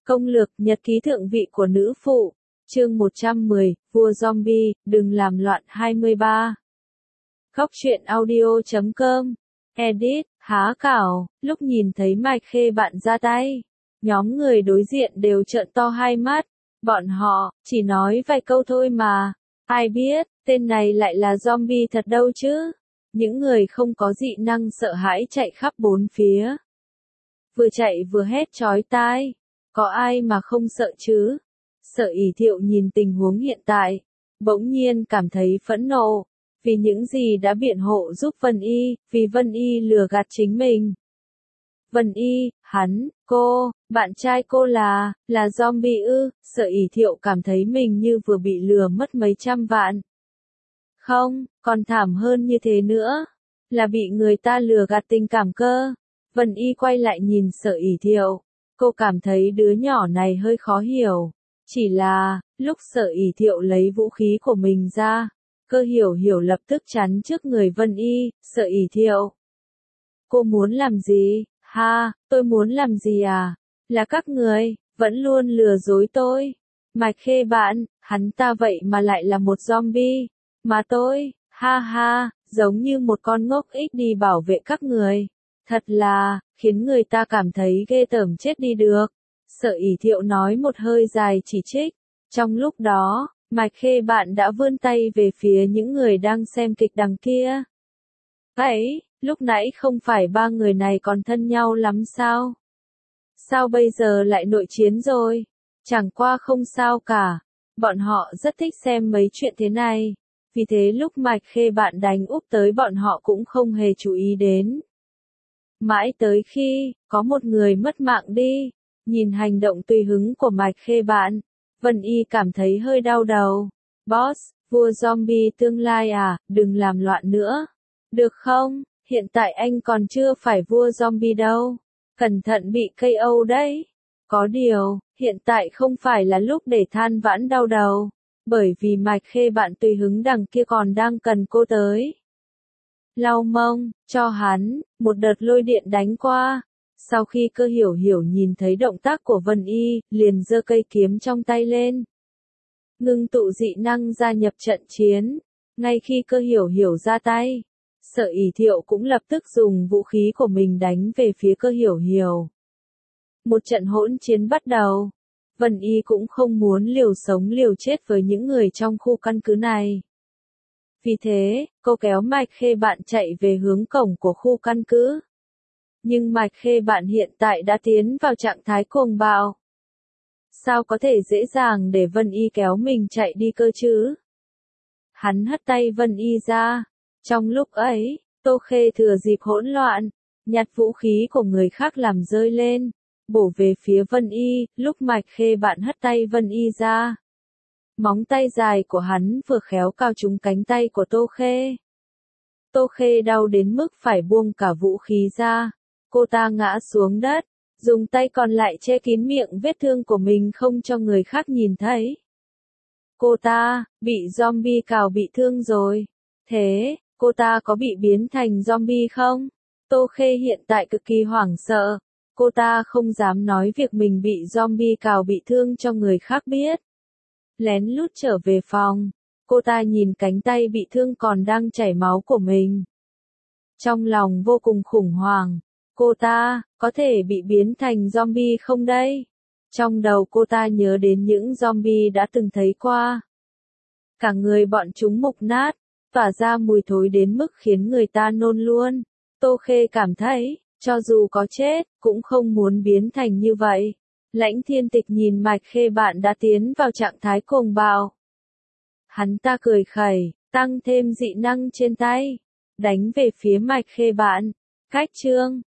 Công lược nhật ký thượng vị của nữ phụ. Chương 110, vua zombie, đừng làm loạn 23. Khóc chuyện audio.com. Edit, há cảo, lúc nhìn thấy Mạch Khê bạn ra tay. Nhóm người đối diện đều trợn to hai mắt. Bọn họ, chỉ nói vài câu thôi mà. Ai biết, tên này lại là zombie thật đâu chứ. Những người không có dị năng sợ hãi chạy khắp bốn phía. Vừa chạy vừa hét chói tai. Có ai mà không sợ chứ? Sở Ỷ Thiệu nhìn tình huống hiện tại, bỗng nhiên cảm thấy phẫn nộ, vì những gì đã biện hộ giúp Vân Y, vì Vân Y lừa gạt chính mình. Vân Y, hắn, cô, bạn trai cô là zombie ư? Sở Ỷ Thiệu cảm thấy mình như vừa bị lừa mất mấy trăm vạn. Không, còn thảm hơn như thế nữa, là bị người ta lừa gạt tình cảm cơ. Vân Y quay lại nhìn Sở Ỷ Thiệu, cô cảm thấy đứa nhỏ này hơi khó hiểu. Chỉ là, lúc Sở Ỷ Thiệu lấy vũ khí của mình ra, Cơ Hiểu Hiểu lập tức chắn trước người Vân Y. Sở Ỷ Thiệu, cô muốn làm gì? Ha, tôi muốn làm gì à? Là các người, vẫn luôn lừa dối tôi. Mạch Khê bạn, hắn ta vậy mà lại là một zombie. Mà tôi, ha ha, giống như một con ngốc ích đi bảo vệ các người. Thật là, khiến người ta cảm thấy ghê tởm chết đi được. Sở Ỷ Thiệu nói một hơi dài chỉ trích. Trong lúc đó, Mạch Khê bạn đã vươn tay về phía những người đang xem kịch đằng kia. Ấy, lúc nãy không phải ba người này còn thân nhau lắm sao? Sao bây giờ lại nội chiến rồi? Chẳng qua không sao cả. Bọn họ rất thích xem mấy chuyện thế này. Vì thế lúc Mạch Khê bạn đánh úp tới bọn họ cũng không hề chú ý đến. Mãi tới khi, có một người mất mạng đi. Nhìn hành động tùy hứng của Mạch Khê bạn, Vân Y cảm thấy hơi đau đầu. Boss, vua zombie tương lai à, đừng làm loạn nữa. Được không? Hiện tại anh còn chưa phải vua zombie đâu. Cẩn thận bị KO đấy. Có điều, hiện tại không phải là lúc để than vãn đau đầu. Bởi vì Mạch Khê bạn tùy hứng đằng kia còn đang cần cô tới. Lau mông, cho hắn, một đợt lôi điện đánh qua. Sau khi Cơ Hiểu Hiểu nhìn thấy động tác của Vân Y, liền giơ cây kiếm trong tay lên. Ngưng tụ dị năng gia nhập trận chiến. Ngay khi Cơ Hiểu Hiểu ra tay, Sở Ỷ Thiệu cũng lập tức dùng vũ khí của mình đánh về phía Cơ Hiểu Hiểu. Một trận hỗn chiến bắt đầu. Vân Y cũng không muốn liều sống liều chết với những người trong khu căn cứ này. Vì thế, cô kéo Mạch Khê bạn chạy về hướng cổng của khu căn cứ. Nhưng Mạch Khê bạn hiện tại đã tiến vào trạng thái cuồng bạo. Sao có thể dễ dàng để Vân Y kéo mình chạy đi cơ chứ? Hắn hất tay Vân Y ra. Trong lúc ấy, Tô Khê thừa dịp hỗn loạn, nhặt vũ khí của người khác làm rơi lên, bổ về phía Vân Y. Lúc Mạch Khê bạn hất tay Vân Y ra, móng tay dài của hắn vừa khéo cao trúng cánh tay của Tô Khê. Tô Khê đau đến mức phải buông cả vũ khí ra. Cô ta ngã xuống đất, dùng tay còn lại che kín miệng vết thương của mình không cho người khác nhìn thấy. Cô ta, bị zombie cào bị thương rồi. Thế, cô ta có bị biến thành zombie không? Tô Khê hiện tại cực kỳ hoảng sợ. Cô ta không dám nói việc mình bị zombie cào bị thương cho người khác biết. Lén lút trở về phòng, cô ta nhìn cánh tay bị thương còn đang chảy máu của mình. Trong lòng vô cùng khủng hoảng. Cô ta, có thể bị biến thành zombie không đây? Trong đầu cô ta nhớ đến những zombie đã từng thấy qua. Cả người bọn chúng mục nát, tỏa ra mùi thối đến mức khiến người ta nôn luôn. Tô Khê cảm thấy, cho dù có chết, cũng không muốn biến thành như vậy. Lãnh Thiên Tịch nhìn Mạch Khê bạn đã tiến vào trạng thái cuồng bạo. Hắn ta cười khẩy, tăng thêm dị năng trên tay, đánh về phía Mạch Khê bạn. Cách chương